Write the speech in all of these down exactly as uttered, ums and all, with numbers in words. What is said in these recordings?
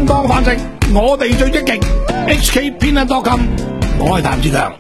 正當飯食，我哋最積極。H K 偏袒多金，我係譚志強。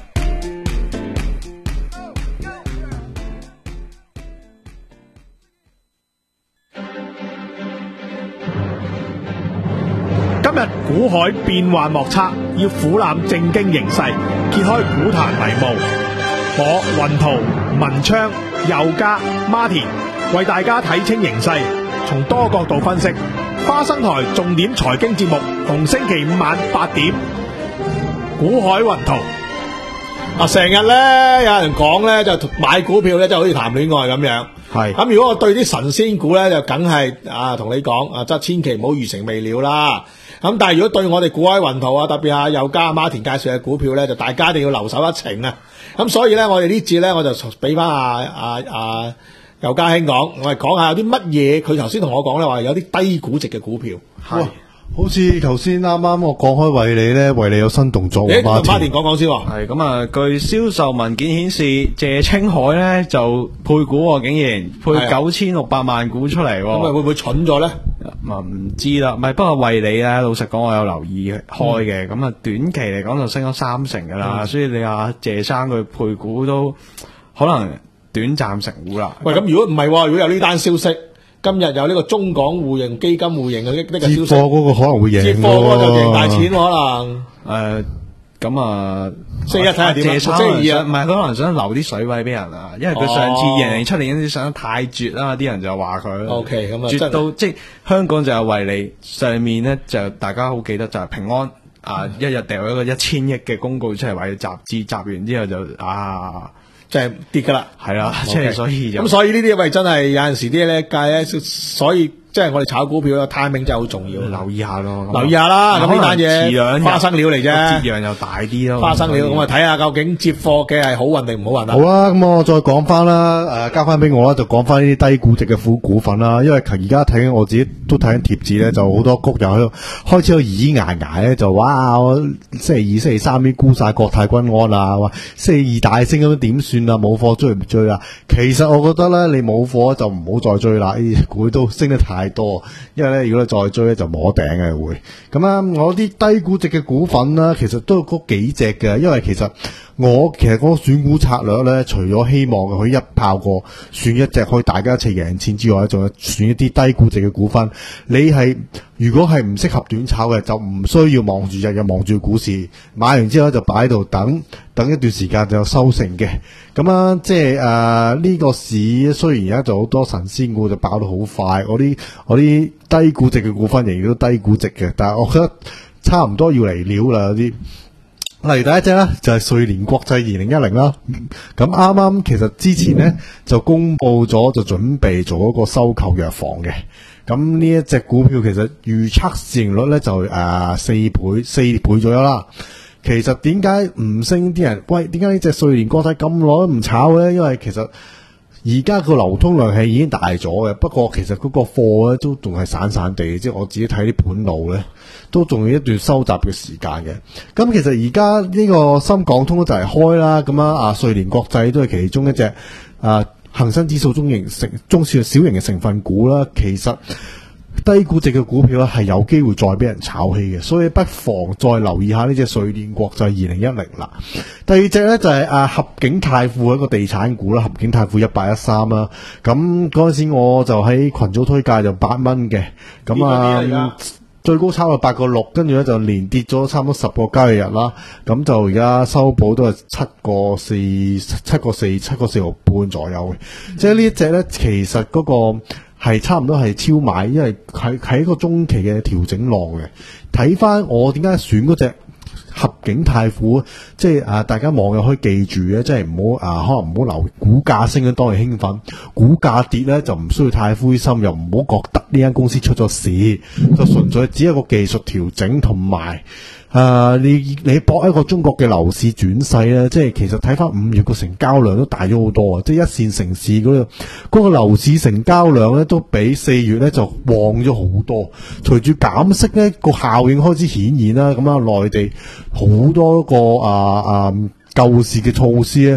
今日股海變幻莫測，要俯瞰正經形勢，揭開股壇迷霧。我雲圖、文昌、佑嘉、Martin 為大家睇清形勢，從多角度分析。花生台重點財經節目，逢星期五晚八點，股海雲圖。 啊，成日咧有人講咧，就買股票咧，就好似談戀愛咁樣。 係咁，如果我對啲神仙股咧，就梗係啊，同你講啊，即係千祈唔好餘情未了啦。咁但係如果對我哋股海雲圖啊，特別啊佑嘉、Martin 介紹嘅股票咧，就大家一定要留守一程啊。咁所以咧，我哋呢節咧，我就俾翻啊啊啊佑嘉兄講，我哋講下有啲乜嘢。佢頭先同我講咧，話有啲低估值嘅股票。 係，好似頭先啱啱我講開惠理咧，惠理有新動作。 誒，Martin講講先喎。 係咁啊，據銷售文件顯示，謝清海咧就配股喎，竟然配九千六百萬股出嚟喎。 咁咪會唔會蠢咗咧？ 啊唔知啦，唔係，不過惠理咧，老實講我有留意開嘅，咁啊、嗯、短期嚟講就升咗三成噶啦、嗯，所以你話謝生佢配股都可能短暫成股啦。 喂，咁如果唔係，如果有呢單消息，今日有呢個中港互認基金互認嘅呢呢個消息， 接貨嗰個可能會贏， 接貨嗰個就贏大錢可能。 誒。咁啊， 星期一睇下點啊， 星期二啊，唔係佢可能想留啲水位俾人啊，因為佢上次二零零七年嗰啲上得太絕啦，啲人就話佢。 O K，咁啊， 絕到即係香港就有惠理，上面咧就大家好記得就係平安啊，一日掉一個一千億嘅公告出嚟話要集資，集完之後就啊， 即係跌噶啦， 係啦，即係所以就咁，所以呢啲喂真係有陣時啲咧計咧，所以。即係我哋炒股票嘅 timing 真係好重要， 留意下咯， 留意下啦。咁呢單嘢花生料嚟啫， 折讓又大啲咯。 花生料，咁啊睇下究竟接貨嘅係好運定唔好運啊？ 好啦，咁我再講翻啦，誒交翻俾我啦，就講翻呢啲低估值嘅股股份啦。因為而家睇緊我自己都睇緊貼紙咧，就好多谷又喺度開始有耳牙牙咧，就哇我星期二、星期三啲沽晒國泰君安啊，話星期二大升咁點算啊？冇貨追唔追啊？其實我覺得咧，你冇貨就唔好再追啦，呢啲股都升得太多，因為咧如果你再追咧就摸頂嘅會。咁啊，我啲低估值嘅股份啦，其實都嗰幾隻嘅，因為其實我其實嗰個選股策略咧，除咗希望可以一炮過選一隻可以大家一齊贏錢之外，仲有選一啲低估值嘅股份。你係如果係唔適合短炒嘅，就唔需要望住日日望住股市，買完之後就擺喺度等等一段時間就有收成嘅。咁啊，即係誒呢個市雖然而家就好多神仙股就爆得好快，我啲我啲低估值嘅股份仍然都低估值嘅，但係我覺得差唔多要嚟料啦，有啲。例如第一隻咧就係瑞年國際二零一零啦，咁啱啱其實之前咧就公布咗就準備做一個收購藥房嘅，咁呢一隻股票其實預測市盈率咧就誒四倍四倍左右啦。其實點解唔升啲人？喂，點解呢隻瑞年國際咁耐都唔炒咧？因為其實而家個流通量係已經大咗嘅，不過其實嗰個貨咧都仲係散散地，即係我自己睇啲盤路咧，都仲要一段收集嘅時間嘅。咁其實而家呢個深港通就係開啦，咁啊瑞年國際都係其中一隻啊恒生指數中型成中小小型嘅成分股啦。其實低估值嘅股票咧係有機會再俾人炒起嘅，所以不妨再留意下呢隻瑞年國際二零一零啦。第二隻咧就係、是、啊合景泰富一個地產股啦，合景泰富一八一三啦。咁嗰陣時我就喺群組推介就八蚊嘅，咁啊最高炒到八個六，跟住咧就連跌咗差唔多十個交易日啦。咁就而家收補都係七個四、七個四、七個四毫半左右嘅。嗯、即係呢一隻咧，其實嗰、那個。係差唔多係超買，因為係係一個中期嘅調整浪嘅。睇翻我點解選嗰隻合景泰富，即係啊大家網友可以記住咧，即係唔好啊可能唔好留股價升嘅當係興奮，股價跌咧就唔需要太灰心，又唔好覺得呢間公司出咗事，就純粹只係一個技術調整同埋。誒、uh，你你搏一個中國嘅樓市轉勢咧，即係其實睇翻五月個成交量都大咗好多啊！即係一線城市嗰、那個嗰、那個樓市成交量咧，都比四月咧就旺咗好多。隨住減息咧，個效應開始顯現啦，咁啊內地好多個啊啊救市嘅措施咧，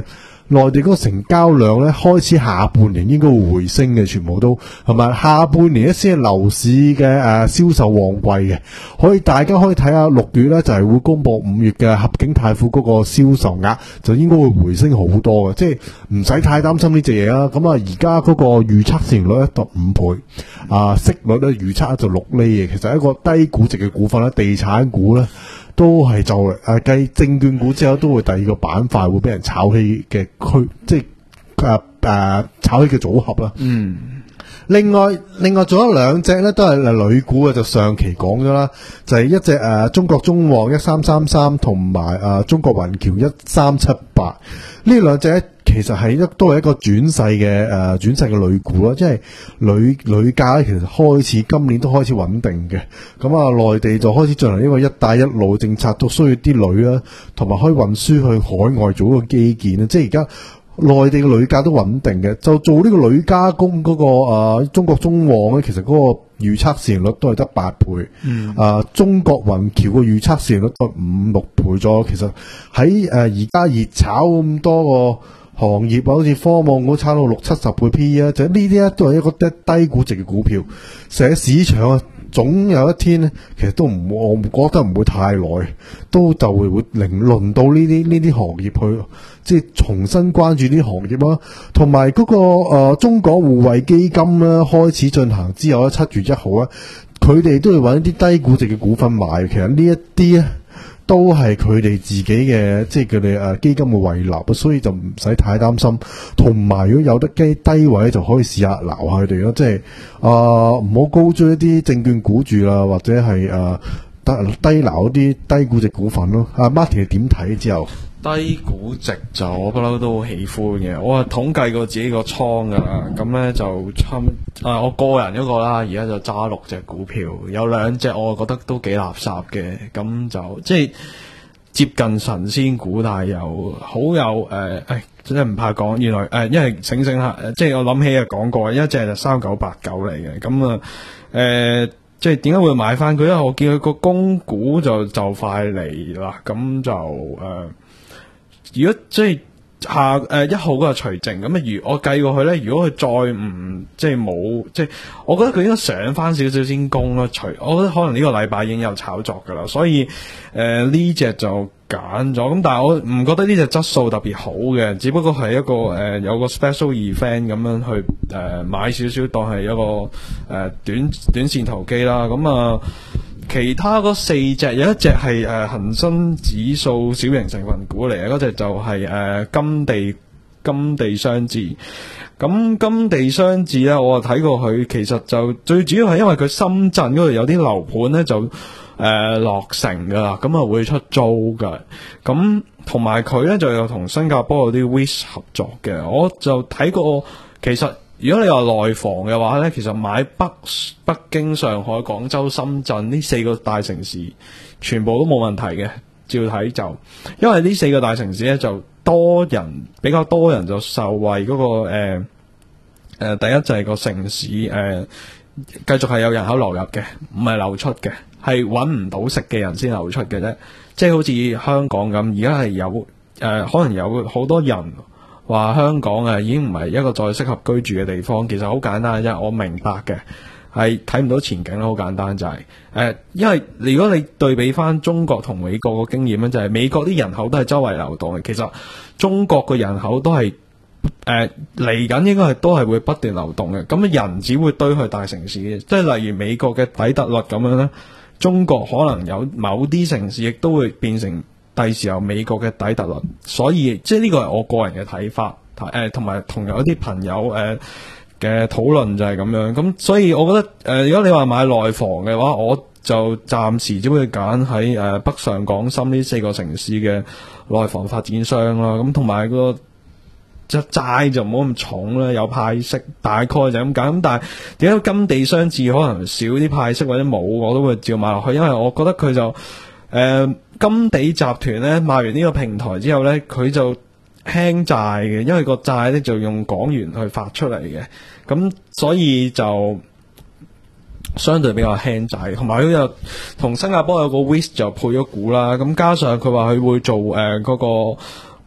內地嗰個成交量咧開始下半年應該會回升嘅，全部都係咪？下半年咧先係樓市嘅誒銷售旺季嘅，可以大家可以睇下六月咧就係會公布五月嘅合景泰富嗰個銷售額，就應該會回升好多嘅，即係唔使太擔心呢隻嘢啦。咁啊，而家嗰個預測市盈率咧就五倍，啊息率咧預測就六厘嘅，其實一個低估值嘅股份咧，地產股咧。都係就誒計證券股之後，都會第二個板塊會俾人炒起嘅區，即係誒誒炒起嘅組合啦。 嗯， 另外另外仲有兩隻咧，都係誒旅股嘅，就上期講咗啦，就係、是、一隻誒、呃、中國中旺一三三三同埋誒中國雲橋一三七八呢兩隻咧。其實係一都係一個轉勢嘅誒轉勢嘅旅股啦，即係旅旅價咧，其實開始今年都開始穩定嘅。咁啊，內地就開始進行呢個一帶一路政策，都需要啲旅啦，同埋可以運輸去海外做一個基建啦。即係而家內地嘅旅價都穩定嘅，就做呢個旅加工嗰、那個誒、呃、中國中旺咧，其實嗰個預測市盈率都係得八倍。嗯。誒、呃，中國雲橋嘅預測市盈率都係五六倍咗。其實喺誒而家熱炒咁多個行業啊，好似科網股炒到六七十倍 P E 啊，就呢啲咧都係一個低低估值嘅股票。成個市場啊，總有一天咧，其實都唔，我覺得唔會太耐，都就會會輪輪到呢啲呢啲行業去，即係重新關注呢啲行業啦。同埋嗰個誒、呃、中港互惠基金咧開始進行之後咧，七月一號咧，佢哋都要揾一啲低估值嘅股份買。其實呢一啲咧，都係佢哋自己嘅，即係佢哋誒基金嘅遺留，所以就唔使太擔心。同埋如果有得機低位，就可以試下撈下佢哋咯。即係啊，唔好高追一啲證券股住啦，或者係誒低低撈一啲低估值股份咯。阿 Martin 點睇之後？ 低估值就我不嬲都好喜歡嘅，我係統計過自己個倉噶啦，咁咧就差啊我個人嗰個啦，而家就揸六隻股票，有兩隻我覺得都幾垃圾嘅，咁就即係接近神仙股，但係又好有誒，誒真係唔怕講，原來誒、呃、因為醒醒下，即係我諗起啊講過，一隻就三九八九嚟嘅，咁啊誒即係點解會買翻佢？因為我見佢個供股就就快嚟啦，咁就誒。呃如果即係下誒一號嗰個除淨咁啊，如我計過去咧，如果佢再唔即係冇即係，我覺得佢應該上翻少少先攻咯。除我覺得可能呢個禮拜已經有炒作噶啦，所以誒呢隻就揀咗。咁但係我唔覺得呢隻質素特別好嘅，只不過係一個誒、呃、有個 special event 咁樣去誒、呃、買少少當係一個誒、呃、短短線投機啦。咁啊。呃其他嗰四隻有一隻係誒恒生指數小型成分股嚟嘅，嗰隻就係、是、誒、呃、金地金地商治。咁金地商治咧，我睇過佢，其實就最主要係因為佢深圳嗰度有啲樓盤咧就誒、呃、落成噶啦，咁啊會出租噶。咁同埋佢咧就有同新加坡有啲 wish 合作嘅，我就睇過其實。如果你話內房嘅話咧，其實買北北京、上海、廣州、深圳呢四個大城市，全部都冇問題嘅。照睇就，因為呢四個大城市咧就多人比較多人就受惠嗰、那個誒誒、呃呃，第一就係個城市誒、呃，繼續係有人口流入嘅，唔係流出嘅，係搵唔到食嘅人先流出嘅啫。即係好似香港咁，而家係有誒、呃，可能有好多人。話香港啊，已經唔係一個再適合居住嘅地方。其實好簡單啫，我明白嘅，係睇唔到前景啦。好簡單就係、是、誒、呃，因為如果你對比翻中國同美國個經驗咧，就係、是、美國啲人口都係周圍流動嘅。其實中國嘅人口都係誒嚟緊，應該係都係會不斷流動嘅。咁人只會堆去大城市嘅，即係例如美國嘅底特律咁樣咧，中國可能有某啲城市亦都會變成。第時候美國嘅底特律，所以即係呢個係我個人嘅睇法，誒同埋同有一啲朋友誒嘅討論就係咁樣，咁所以我覺得誒、呃、如果你話買內房嘅話，我就暫時只會揀喺誒北上廣深呢四個城市嘅內房發展商啦，咁同埋個即係債就唔好咁重啦，有派息大概就咁揀，咁但係點解金地商治可能少啲派息或者冇，我都會照買落去，因為我覺得佢就誒。呃金地集團咧賣完呢個平台之後咧，佢就輕債嘅，因為個債咧就用港元去發出嚟嘅，咁所以就相對比較輕債，同埋佢又同新加坡有個 wish 就配咗股啦，咁加上佢話佢會做誒嗰、呃那個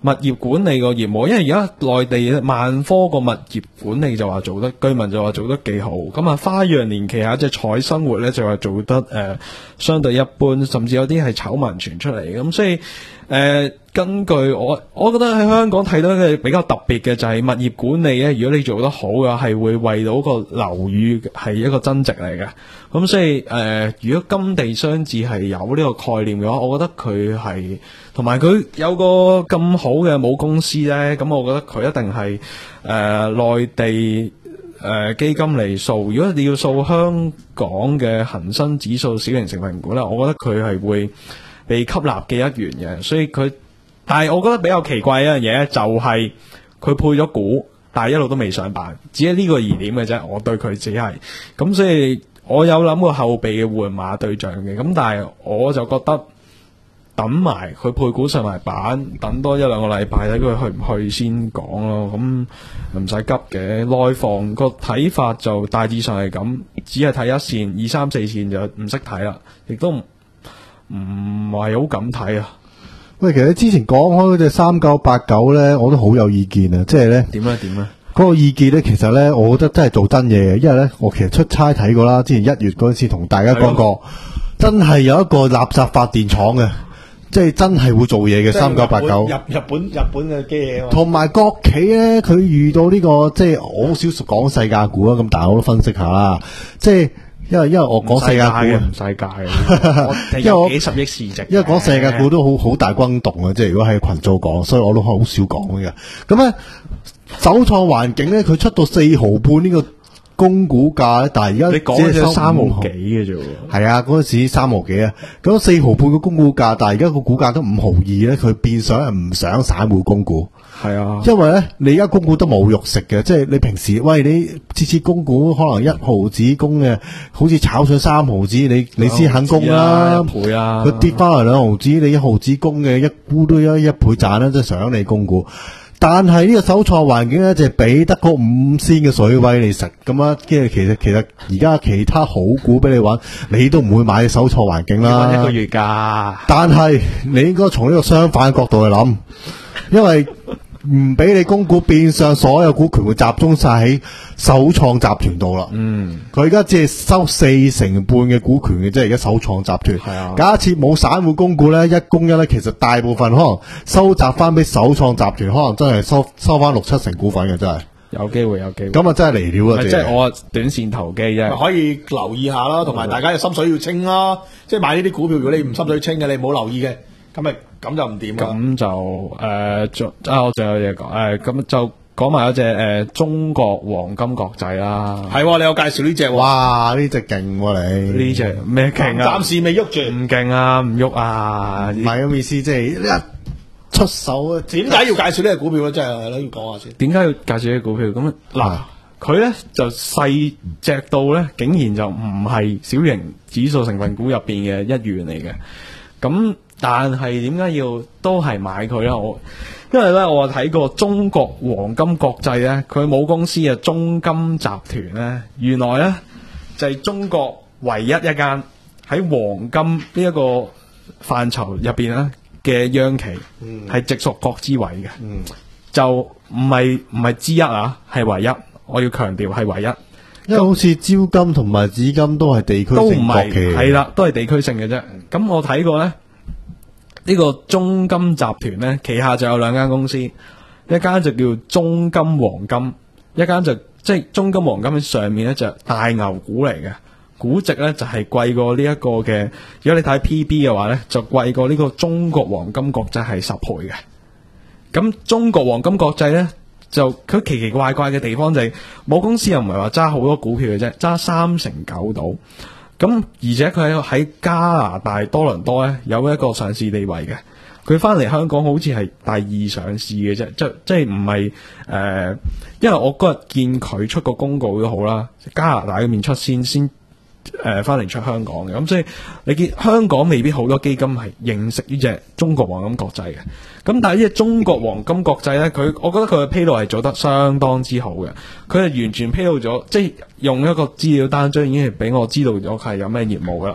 物業管理個業務，因為而家內地萬科個物業管理就話做得，居民就話做得幾好。咁啊，花樣年旗下隻彩生活咧就話做得誒、呃、相對一般，甚至有啲係醜聞傳出嚟。咁所以誒、呃，根據我，我覺得喺香港睇到嘅比較特別嘅就係物業管理咧。如果你做得好嘅話，係會為到個樓宇係一個增值嚟嘅。咁所以誒、呃，如果金地商置係有呢個概念嘅話，我覺得佢係同埋佢有個咁好嘅母公司咧，咁我覺得佢一定係誒內地誒、呃、基金嚟掃。如果你要掃香港嘅恒生指數小型成分股咧，我覺得佢係會被吸納嘅一員嘅。所以佢，但係我覺得比較奇怪一樣嘢咧，就係佢配咗股，但係一路都未上板，只係呢個疑點嘅啫。我對佢只係咁，所以我有諗過後備嘅換馬對象嘅，咁但係我就覺得。等埋佢配股上埋板，等多一兩個禮拜睇佢去唔去先講咯。咁唔使急嘅。內房個睇法就大致上係咁，只係睇一線、二三四線就唔識睇啦，亦都唔唔係好敢睇啊。 喂，其實你之前講開嗰隻三九八九咧，我都好有意見啊。即係咧點咧點咧？ 嗰個意見咧，其實咧，我覺得真係做真嘢嘅，因為咧，我其實出差睇過啦。之前一月嗰陣時同大家講過，真係有一個垃圾發電廠嘅。即係真係會做嘢嘅三九八九， 日日本日本嘅機器啊嘛。 同埋國企咧，佢遇到呢、這個即係我好少講世界股啊，咁但係我都分析下啦。即係因為因為我講世界股唔世界嘅，因為我幾十億市值， 因為講世界股都好好大轟動啊。即係如果喺群組講，所以我都好少講嘅。咁咧，首創環境咧，佢出到四毫半呢個供股價咧，但係而家你講嘅係三毫幾嘅啫喎。 係啊，嗰陣時三毫幾啊，咁四毫半嘅供股價，但係而家個股價都五毫二咧，佢變相係唔想散戶供股。 係啊， 因為咧，你而家供股都冇肉食嘅，即係你平時喂你次次供股可能一毫子供嘅，好似炒上三毫子，你你先肯供啦， 一倍啊， 佢跌翻嚟兩毫子，你一毫子供嘅一沽都一一倍賺啦，即係想你供股。但係呢個首創環境咧，就係俾得嗰五仙嘅水位你食咁啊！跟住其實其實而家其他好股俾你玩，你都唔會買首創環境啦。 一個月㗎， 但係你應該從呢個相反角度去諗，因為唔俾你供股，變相所有股權會集中晒喺首創集團度啦。嗯，佢而家只係收四成半嘅股權嘅，即係而家首創集團。係啊，假設冇散戶供股咧，一供一咧，其實大部分可能收集翻俾首創集團，可能真係收收翻六七成股份嘅，真係有機會，有機會。 咁啊，真係嚟料啊！ 即係我短線投機啫， 可以留意下啦，同埋大家嘅心水要清啦。即係買呢啲股票，如果你唔心水清嘅，你唔好留意嘅，咁咪咁就唔掂啦。 咁就誒，仲、呃、啊，我仲有嘢講誒，咁、呃、就講埋一隻誒中國黃金國際啦。係、 啊，你有介紹呢隻？ 哇，呢隻勁喎你！ 呢隻咩勁啊？ 暫時未喐住， 唔勁啊，唔喐啊！ 唔係咁意思，即係一出手啊！ 點解要介紹呢隻股票咧？真係都要講下先。 點解要介紹呢隻股票？咁嗱，佢咧就細隻到咧，竟然就唔係小型指數成分股入邊嘅一員嚟嘅。咁但係點解要都係買佢咧？我因為咧，我睇過中國黃金國際咧，佢母公司嘅中金集團咧，原來咧就係、是、中國唯一一間喺黃金呢一個範疇入邊咧嘅央企，係、嗯、直屬國資委嘅，嗯、就唔係唔係之一啊，係唯一。我要強調係唯一， 因為好似招金同埋紫金都係地區性國企， 係啦，都係地區性嘅啫。咁我睇過咧，呢、這個中金集團咧旗下就有兩間公司，一間就叫中金黃金，一間就即係中金黃金喺上面咧就大牛股嚟嘅，估值咧就係貴過呢一個嘅。如果你睇 P B 嘅話咧，就貴過呢個中國黃金國際係十倍嘅。咁中國黃金國際咧，就佢奇奇怪怪嘅地方就係、是，母公司又唔係話揸好多股票嘅啫，揸三成九到。咁而且佢喺喺加拿大多倫多咧有一個上市地位嘅。佢翻嚟香港好似係第二上市嘅啫，即即係唔係誒，因為我嗰日見佢出個公告都好啦，加拿大嗰邊出先先。誒，翻嚟出香港嘅，咁所以你見香港未必好多基金係認識呢隻中國黃金國際嘅，咁但係呢隻中國黃金國際咧，佢我覺得佢嘅披露係做得相當之好嘅，佢係完全披露咗，即係用一個資料單張已經係俾我知道咗佢係有咩業務噶啦，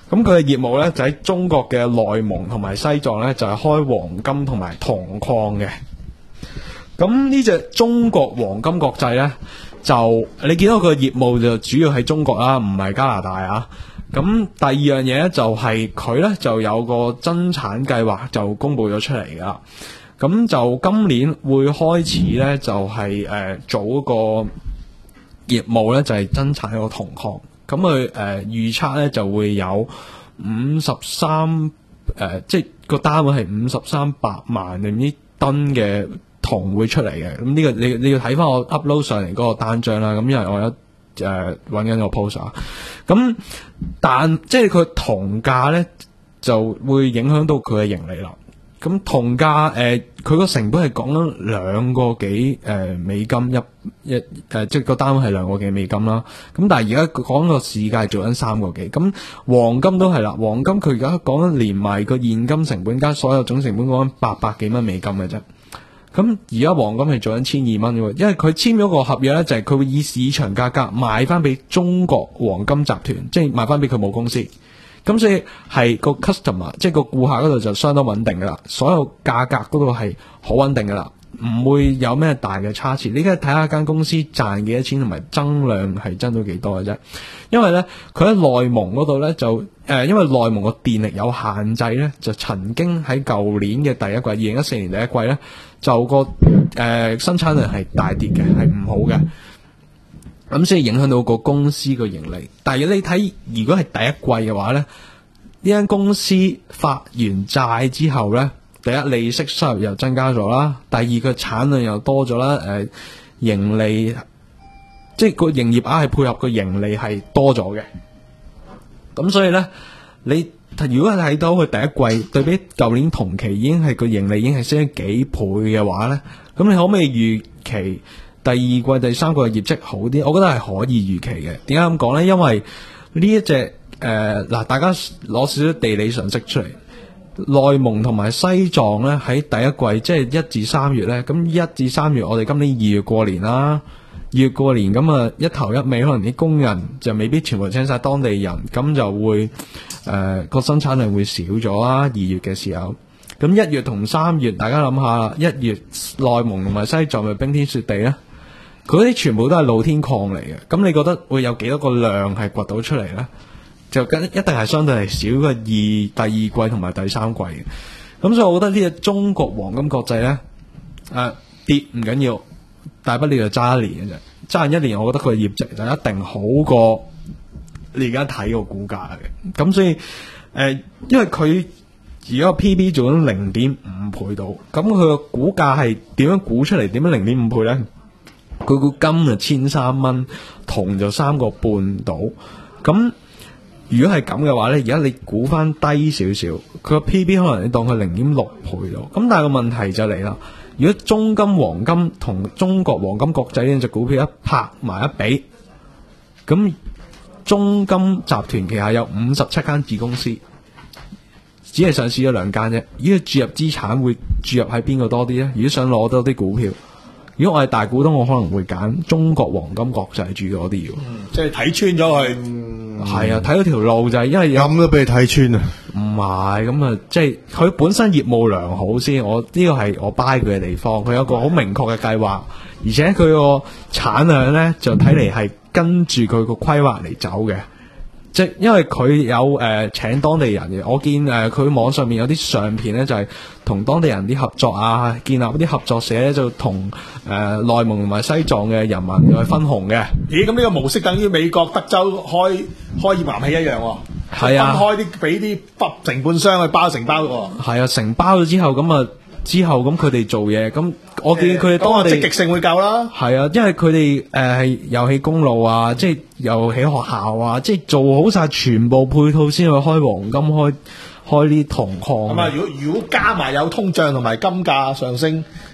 咁佢嘅業務咧就喺中國嘅內蒙同埋西藏咧就係、是、開黃金同埋銅礦嘅。咁呢隻中國黃金國際咧，就你見到佢嘅業務就主要喺中國啦，唔係加拿大啊。咁第二樣嘢咧就係佢咧就有個增產計劃就公布咗出嚟噶。咁就今年會開始咧就係、是、誒、呃、做嗰個業務咧就係、是、增產一個銅礦。咁佢誒預測咧就會有五十三誒，即係個單位係五十三百萬定唔知噸嘅銅會出嚟嘅。咁呢個你你要睇翻我 upload 上嚟嗰個單張啦。咁因為我有誒揾緊個 post 啊。咁但即係佢銅價咧就會影響到佢嘅盈利啦。咁銅價誒，佢個成本係講緊兩個幾誒、呃、美金一一誒、呃，即係個單位係兩個幾美金啦。咁但係而家講個市價做緊三個幾。咁黃金都係啦，黃金佢而家講緊連埋個現金成本加所有總成本講緊八百幾蚊美金嘅啫。咁而家黃金係做緊千二蚊嘅，因為佢簽咗個合約咧，就係佢會以市場價格賣翻俾中國黃金集團，即係賣翻俾佢母公司。咁所以係個 customer， 即係個顧客嗰度就相當穩定噶啦，所有價格嗰度係好穩定噶啦，唔會有咩大嘅差池。你而家睇下間公司賺幾多錢，同埋增量係增到幾多嘅啫。因為咧，佢喺內蒙嗰度咧就誒、呃，因為內蒙個電力有限制咧，就曾經喺舊年嘅第一季，二零一四年第一季咧，就個誒、呃、生產量係大跌嘅，係唔好嘅。咁所以影響到個公司個盈利。但係你睇，如果係第一季嘅話咧，呢間公司發完債之後咧，第一利息收入又增加咗啦，第二個產量又多咗啦，誒、呃、盈利即係個營業額係配合個盈利係多咗嘅。咁所以咧，你如果睇到佢第一季對比舊年同期已經係個盈利已經係升咗幾倍嘅話咧，咁你可唔可以預期第二季、第三季嘅業績好啲？我覺得係可以預期嘅。點解咁講咧？因為呢一隻誒嗱，大家攞少少地理常識出嚟，內蒙同埋西藏咧喺第一季，即係一至三月咧。咁一至三月，我哋今年二月過年啦，二月過年咁啊，一頭一尾可能啲工人就未必全部請晒當地人，咁就會誒個、呃、生產量會少咗啦。二月嘅時候。咁一月同三月，大家諗下啦，一月內蒙同埋西藏咪冰天雪地咧？佢啲全部都係露天礦嚟嘅，咁你覺得會有幾多個量係掘到出嚟咧？就跟一定係相對係少過二第二季同埋第三季嘅。咁所以我覺得呢隻中國黃金國際咧，誒、呃、跌唔緊要，大不了就揸一年嘅啫。揸完一年，我覺得佢嘅業績就一定好過你而家睇個股價嘅。咁所以誒、呃，因為佢而家個 P B 做緊零點五倍度，咁佢個股價係點樣估出嚟？點樣零點五倍咧？佢個金就千三蚊，銅就三個半到。咁如果係咁嘅話咧，而家你估翻低少少，佢個 P B 可能你當佢零點六倍到。咁但係個問題就嚟啦，如果中金黃金同中國黃金國際呢隻股票一拍埋一比，咁中金集團旗下有五十七間子公司，只係上市咗兩間啫。如果注入資產會注入喺邊個多啲咧？如果想攞多啲股票，如果我係大股東，我可能會揀中國黃金國際住嗰啲嘅， 即係睇穿咗佢。 係啊，睇到條路就係因為咁都俾你睇穿啊！ 唔係咁啊，即係佢本身業務良好先，我呢個係我 buy 佢嘅地方。佢有個好明確嘅計劃，而且佢個產量咧就睇嚟係跟住佢個規劃嚟走嘅。即係因為佢有誒、呃、請當地人嘅，我見誒佢、呃、網上面有啲相片咧，就係、是、同當地人啲合作啊，建立啲合作社咧，就同誒內蒙同埋西藏嘅人民去分紅嘅。 咦？咁呢個模式等於美國德州開開頁岩氣一樣喎、哦。係啊，分開啲俾啲承辦商去包承包嘅喎。 係啊，承包咗之後咁啊，之後咁佢哋做嘢咁。我見佢哋當地積極性會夠啦， 係啊，因為佢哋誒係又起公路啊，即係又起學校啊，即係做好晒全部配套先去開黃金，開開啲銅礦。 咁啊，如果如果加埋有通脹同埋金價上升，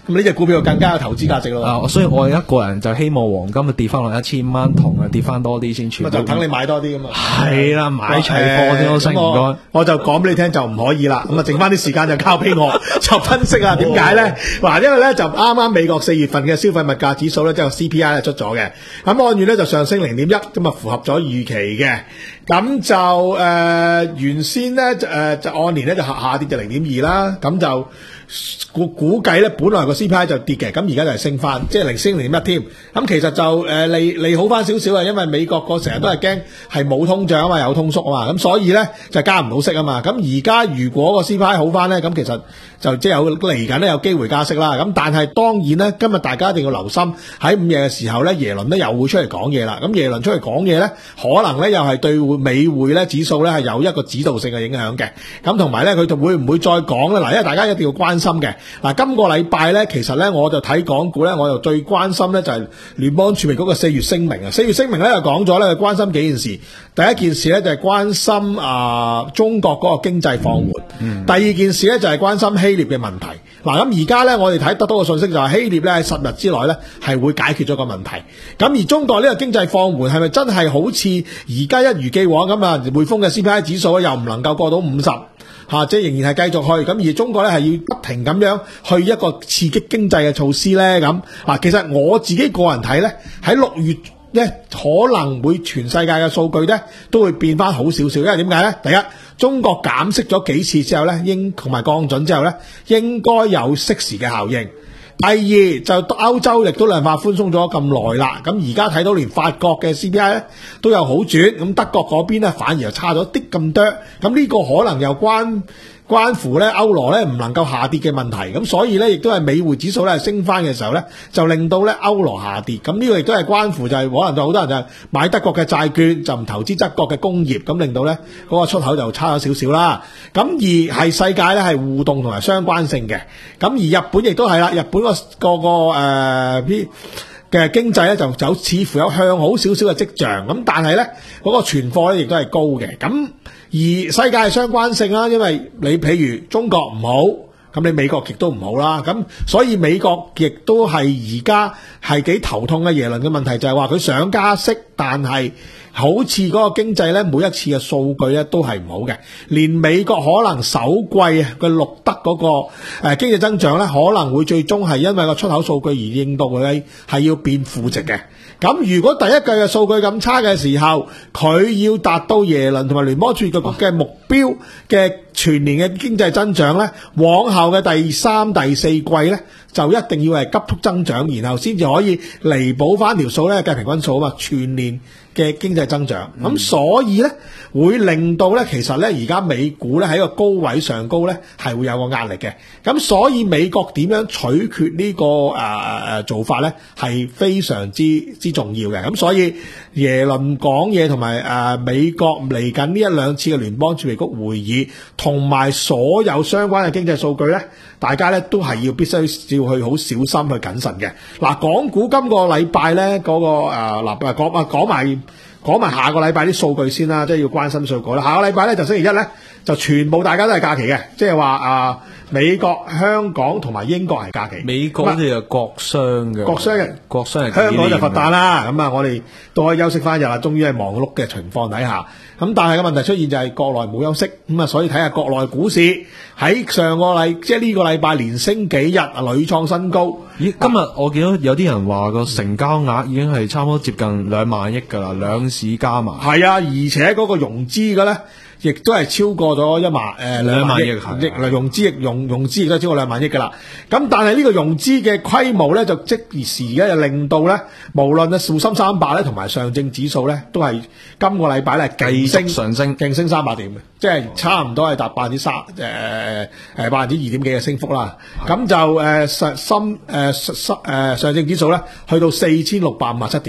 咁呢隻股票更加有投資價值咯。 啊，所以我一個人就希望黃金啊跌翻落一千蚊，銅啊跌翻多啲先，全部咁就等你買多啲咁嘛。 係啦，買齊貨先好升，唔該。 我我就講俾你聽就唔可以啦。咁啊，剩翻啲時間就交俾我就分析啊。點解咧？嗱，因為咧就啱啱美國四月份嘅消費物價指數咧，即係 C P I 咧出咗嘅。咁按月咧就上升零點一，咁啊符合咗預期嘅。咁就誒、呃、原先咧誒、呃、就按年咧就下下跌就零點二啦。咁就估估計咧，本來個 C P I 就跌嘅，咁而家就係升翻，即係零升零點一添。咁其實就誒、呃、利利好翻少少啊，因為美國個成日都係驚係冇通脹啊嘛，有通縮啊嘛，咁所以咧就加唔到息啊嘛。咁而家如果個 C P I 好翻咧，咁其實就即係有嚟緊咧有機會加息啦。咁但係當然咧，今日大家一定要留心喺午夜嘅時候咧，耶倫咧又會出嚟講嘢啦。咁耶倫出嚟講嘢咧，可能咧又係對美匯咧指數咧係有一個指導性嘅影響嘅。咁同埋咧，佢就會唔會再講咧？嗱，因為大家一定要關心嘅。嗱，今個禮拜咧，其實咧我就睇港股咧，我就最關心咧就係聯邦儲備局嘅四月聲明啊。四月聲明咧就講咗咧，佢關心幾件事。第一件事咧就係關心啊、呃、中國嗰個經濟放緩。嗯、第二件事咧就係關心希臘嘅問題。嗱，咁而家咧我哋睇得到嘅信息就係希臘咧喺十日之內咧係會解決咗個問題。咁而中國呢個經濟放緩係咪真係好似而家一如既往咁啊？匯豐嘅 C P I 指數咧又唔能夠過到五十。嚇，即係仍然係繼續去，咁而中國咧係要不停咁樣去一個刺激經濟嘅措施咧，咁嗱，其實我自己個人睇咧，喺六月咧可能會全世界嘅數據咧都會變翻好少少，因為點解咧？第一，中國減息咗幾次之後咧，應同埋降準之後咧，應該有適時嘅效應。第二就歐洲亦都量化寬鬆咗咁耐啦，咁而家睇到連法國嘅 C P I 咧都有好轉，咁德國嗰邊咧反而又差咗啲咁多，咁呢個可能又關關乎咧歐羅咧唔能夠下跌嘅問題，咁所以咧亦都係美匯指數咧升翻嘅時候咧，就令到咧歐羅下跌，咁呢個亦都係關乎就係、是、可能就好多人就買德國嘅債券，就唔投資德國嘅工業，咁令到咧嗰個出口就差咗少少啦。咁而係世界咧係互動同埋相關性嘅，咁而日本亦都係啦，日本個個個誒嘅經濟咧就走似乎有向好少少嘅跡象，咁但係咧嗰個存貨咧亦都係高嘅，咁而世界係相關性啦，因為你譬如中國唔好，咁你美國亦都唔好啦，咁所以美國亦都係而家係幾頭痛嘅。耶倫嘅問題就係話佢想加息，但係好似嗰個經濟咧，每一次嘅數據咧都係唔好嘅，連美國可能首季嘅錄得嗰個誒經濟增長咧，可能會最終係因為個出口數據而令到佢係要變負值嘅。咁如果第一季嘅數據咁差嘅時候，佢要達到耶倫同埋聯邦儲備局嘅目標嘅全年嘅經濟增長咧，往後嘅第三、第四季咧，就一定要係急速增長，然後先至可以彌補翻條數咧計平均數啊嘛，全年嘅經濟增長。咁、嗯、所以咧會令到咧其實咧而家美股咧喺個高位上高咧係會有個壓力嘅。咁所以美國點樣取決呢、這個誒誒、呃、做法咧係非常之之重要嘅。咁所以耶倫講嘢同埋誒美國嚟緊呢一兩次嘅聯邦儲備局會議，同埋所有相關嘅經濟數據咧，大家咧都係要必須要去好小心去謹慎嘅。嗱，港股今個禮拜咧嗰個誒嗱誒講啊講埋講埋下個禮拜啲數據先啦，即係要關心數據啦。下個禮拜咧就星期一咧就全部大家都係假期嘅，即係話啊美國、香港同埋英國係假期。 美國好似係國商嘅， 國商嘅國商係香港就佛誕啦。咁啊，我哋都可以休息翻日啦，終於係忙碌嘅情況底下。咁但係個問題出現就係國內冇休息，咁啊，所以睇下國內股市喺上個禮即係呢個禮拜連升幾日啊，屢創新高。 咦，今日我見到有啲人話個成交額已經係差唔多接近兩萬億㗎啦，兩市加埋。係啊，而且嗰個融資嘅咧，亦都係超過咗一萬誒兩萬億，億融資亦融融資亦都係超過兩萬億㗎啦。咁但係呢個融資嘅規模咧，就即時而家就令到咧，無論咧滬深三百咧同埋上證指數咧，都係今個禮拜咧繼續上升，勁升三百點嘅，即係差唔多係達百分之三誒誒百分之二點幾嘅升幅啦。咁就誒上深誒深誒上證指數咧，去到四千六百五十七點。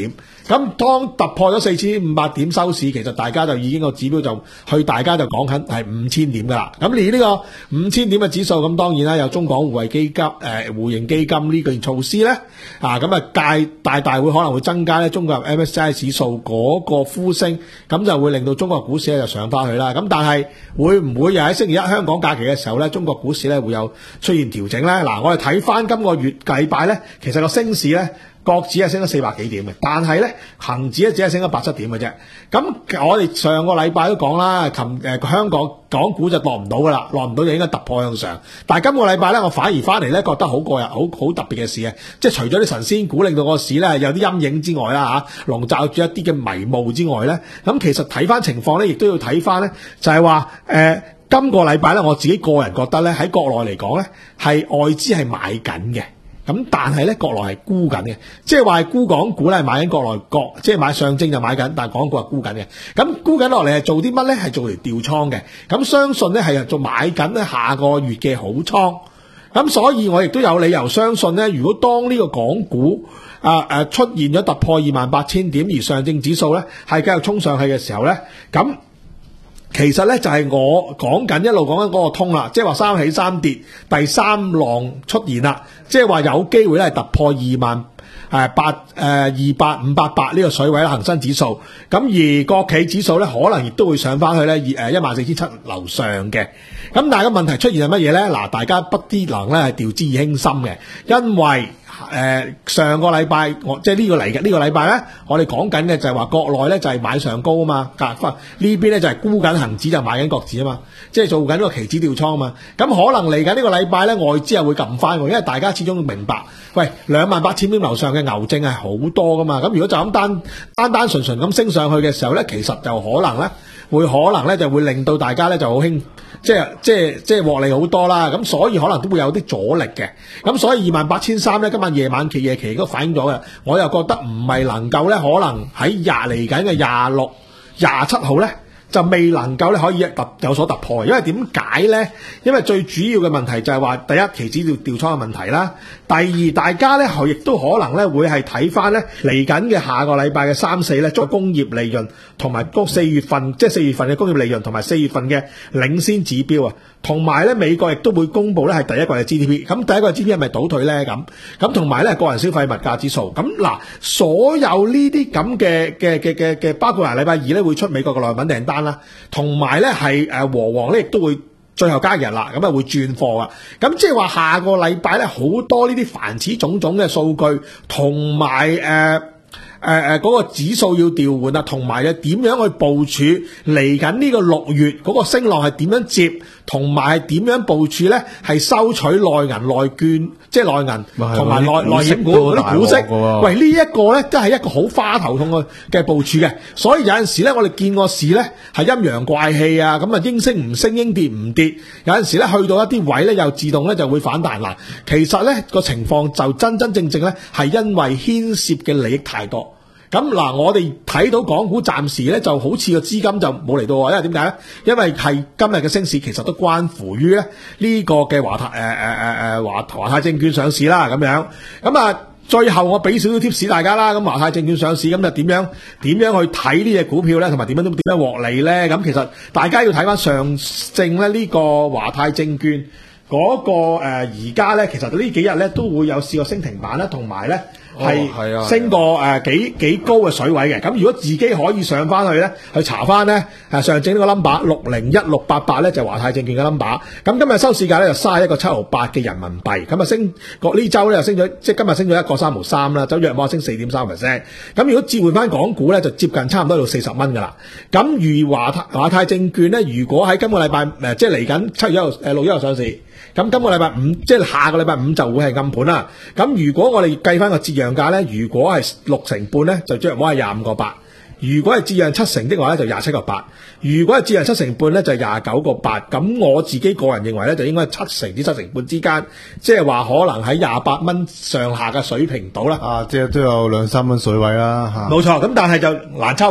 咁當突破咗四千五百點收市，其實大家就已經個指標就去，大家就講緊係五千點噶啦。咁而呢個五千點嘅指數，咁當然啦，有中港互惠基金誒、呃、互認基金呢個措施咧，啊咁啊大大大會可能會增加咧中國 M S C I 指數嗰個呼聲，咁就會令到中國股市咧就上翻去啦。咁但係會唔會又喺星期一香港假期嘅時候咧，中國股市咧會有出現調整咧？嗱，我哋睇翻今個月禮拜咧，其實個升市咧，國指係升咗四百幾點嘅，但係咧恒指咧只係升咗八七點嘅啫。咁我哋上個禮拜都講啦，琴誒香港港股就落唔到噶啦，落唔到就應該突破向上。但係今個禮拜咧，我反而翻嚟咧覺得好過癮，好好特別嘅事啊！即係除咗啲神仙股令到個市咧有啲陰影之外啦嚇，籠罩住一啲嘅迷霧之外咧，咁其實睇翻情況咧，亦都要睇翻咧，就係話誒今個禮拜咧，我自己個人覺得咧喺國內嚟講咧，係外資係買緊嘅。咁但係咧，國內係沽緊嘅，即係話係沽港股咧，係買緊國內國，即係買上證就買緊，但係港股係沽緊嘅。咁沽緊落嚟係做啲乜咧？係做嚟調倉嘅。咁相信咧係做買緊咧下個月嘅好倉。咁所以我亦都有理由相信咧，如果當呢個港股啊誒、啊、出現咗突破二萬八千點，而上證指數咧係繼續衝上去嘅時候咧，咁其實咧就係我講緊一路講緊嗰個通啦，即係話三起三跌，第三浪出現啦，即係話有機會咧係突破二萬誒八誒二八五八八呢個水位啦，恒生指數。咁而國企指數咧可能亦都會上翻去咧誒一萬四千七樓上嘅。咁但係個問題出現係乜嘢咧？嗱，大家不啲能咧係掉之以輕心嘅，因為誒、呃、上個禮拜我即係呢個嚟嘅呢個禮拜咧，我哋講緊嘅就係話國內咧就係買上高啊嘛，隔翻呢邊咧就係沽緊恒指就買緊國指啊嘛，即係做緊個期指調倉啊嘛。咁可能嚟緊呢個禮拜咧，外資又會撳翻喎，因為大家始終明白，喂兩萬八千點樓上嘅牛證係好多噶嘛。咁如果就咁單單單純純咁升上去嘅時候咧，其實就可能咧會可能咧就會令到大家咧就好興。即係即係即係獲利好多啦，咁所以可能都會有啲阻力嘅，咁所以二萬八千三咧，今晚夜晚期夜期都反映咗嘅，我又覺得唔係能夠咧，可能喺廿嚟緊嘅廿六、廿七號咧，就未能夠咧可以突有所突破，因為點解咧？因為最主要嘅問題就係話，第一期指調調倉嘅問題啦，第二大家咧亦都可能咧會係睇翻咧嚟緊嘅下個禮拜嘅三四咧，做工業利潤同埋嗰四月份即係四月份嘅工業利潤同埋四月份嘅領先指標啊，同埋咧美國亦都會公布咧係第一季嘅 G D P， 咁第一季嘅 G D P 係咪倒退咧？咁咁同埋咧個人消費物價指數，咁嗱所有呢啲咁嘅嘅嘅嘅嘅，包括埋禮拜二咧會出美國嘅內品訂單啦，同埋咧係誒和黃咧亦都會最後加日啦，咁啊會轉貨啊，咁即係話下個禮拜咧好多呢啲凡此種種嘅數據，同埋誒。呃誒誒嗰個指數要調換啊，同埋咧點樣去部署嚟緊呢個六月嗰個升浪係點樣接，同埋係點樣部署咧？係收取內銀內券，即係內銀同埋內內險股嗰啲股息。喂，呢一個咧都係一個好花頭痛嘅嘅部署嘅。所以有陣時咧，我哋見個市咧係陰陽怪氣啊，咁啊應升唔升，應跌唔跌。有陣時咧去到一啲位咧，又自動咧就會反彈啦。其實咧個情況就真真正正咧係因為牽涉嘅利益太多。咁嗱，我哋睇到港股暫時咧就好似個資金就冇嚟到喎，因為點解咧？因為係今日嘅升市其實都關乎於咧呢個嘅華泰誒誒誒誒華華泰證券上市啦，咁樣咁啊，最後我俾少少 tips 大家啦，咁華泰證券上市咁就點樣點樣去睇呢隻股票咧，同埋點樣都點樣獲利咧？咁其實大家要睇翻上證咧呢個華泰證券嗰個誒而家咧，其實呢幾日咧都會有試過升停板啦，同埋咧。係升過誒、呃、幾幾高嘅水位嘅，咁如果自己可以上翻去咧，去查翻咧誒上證呢個 number 六零一六八八咧就華泰證券嘅 number， 咁今日收市價咧就三十一個七毫八嘅人民幣，咁啊升個呢週咧就升咗，即係今日升咗一個三毫三啦，就約莫升四點三 percent， 咁如果折換翻港股咧就接近差唔多到四十蚊噶啦，咁如華泰華泰證券咧，如果喺今個禮拜誒即係嚟緊七月一號誒六一號上市。咁今個禮拜五，即係下個禮拜五就會係暗盤啦。咁如果我哋計翻個折讓價咧，如果係六成半咧，就約莫係廿五個八；如果係折讓七成的話咧，就廿七個八；如果係折讓七成半咧，就廿九個八。咁我自己個人認為咧，就應該係七成至七成半之間，即係話可能喺廿八蚊上下嘅水平度啦。 啊，即係都有兩三蚊水位啦嚇。 冇錯，咁但係就難抽嘅，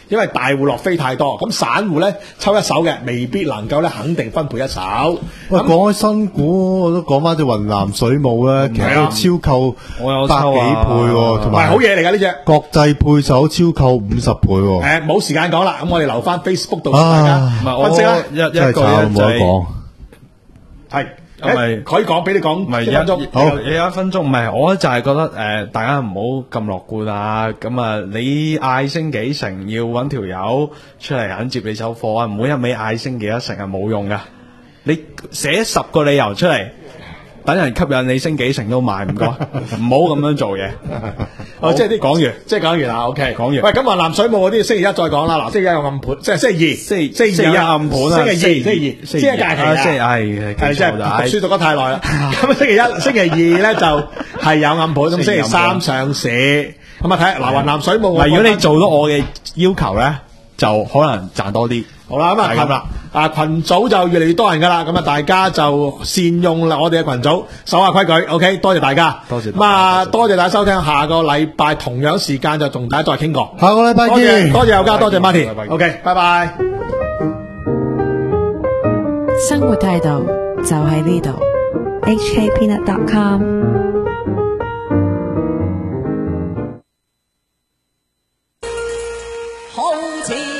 因為大戶落飛太多，咁散戶咧抽一手嘅未必能夠咧肯定分配一手。 喂， 咁講起新股，我都講翻隻雲南水務咧，其實都超購我有百幾抽啊倍喎，同埋唔係好嘢嚟㗎呢只。 國際配手超購五十倍喎。 誒冇時間講啦，咁我哋留翻 Facebook 度大家啊唔係分析啦。 我一一句真係慘， 一仔冇得講。 係係咪誒可以講俾你講唔係一分鐘。 一有有一分鐘，唔係我就係覺得誒、呃，大家唔好咁樂觀啊！咁啊，你嗌升幾成，要揾條友出嚟肯接你手貨啊！唔好一味嗌升幾多成係冇用噶。你寫十個理由出嚟，等人吸引你升幾成都買，唔該，唔好咁樣做嘢。 哦，即係啲講完，即係講完啦。OK， 講完喂，咁雲南水務嗰啲星期一再講啦。嗱，星期一有暗盤，即係星期二， 星期星期二有暗盤啊， 星期二，星期二， 星即係假期啊。 星期係係即係讀記錯咗書讀得太耐啦。咁星期一、星期二咧就係有暗盤，咁星期三上市。咁啊睇下嗱，雲南水務， 嗱，如果你做到我嘅要求咧，就可能賺多啲。 好啦，咁啊係咁啦， 啊群組就越嚟越多人噶啦，咁啊大家就善用啦我哋嘅群組，守下規矩。OK，多謝大家， 多謝大家咁啊， 多謝多謝大家收聽，下個禮拜同樣時間就同大家再傾過。 下個禮拜多謝見。 多謝有家，多謝拜拜 Martin。OK，拜拜。 生活態度就喺呢度 ，H K Peanut dot com。 好似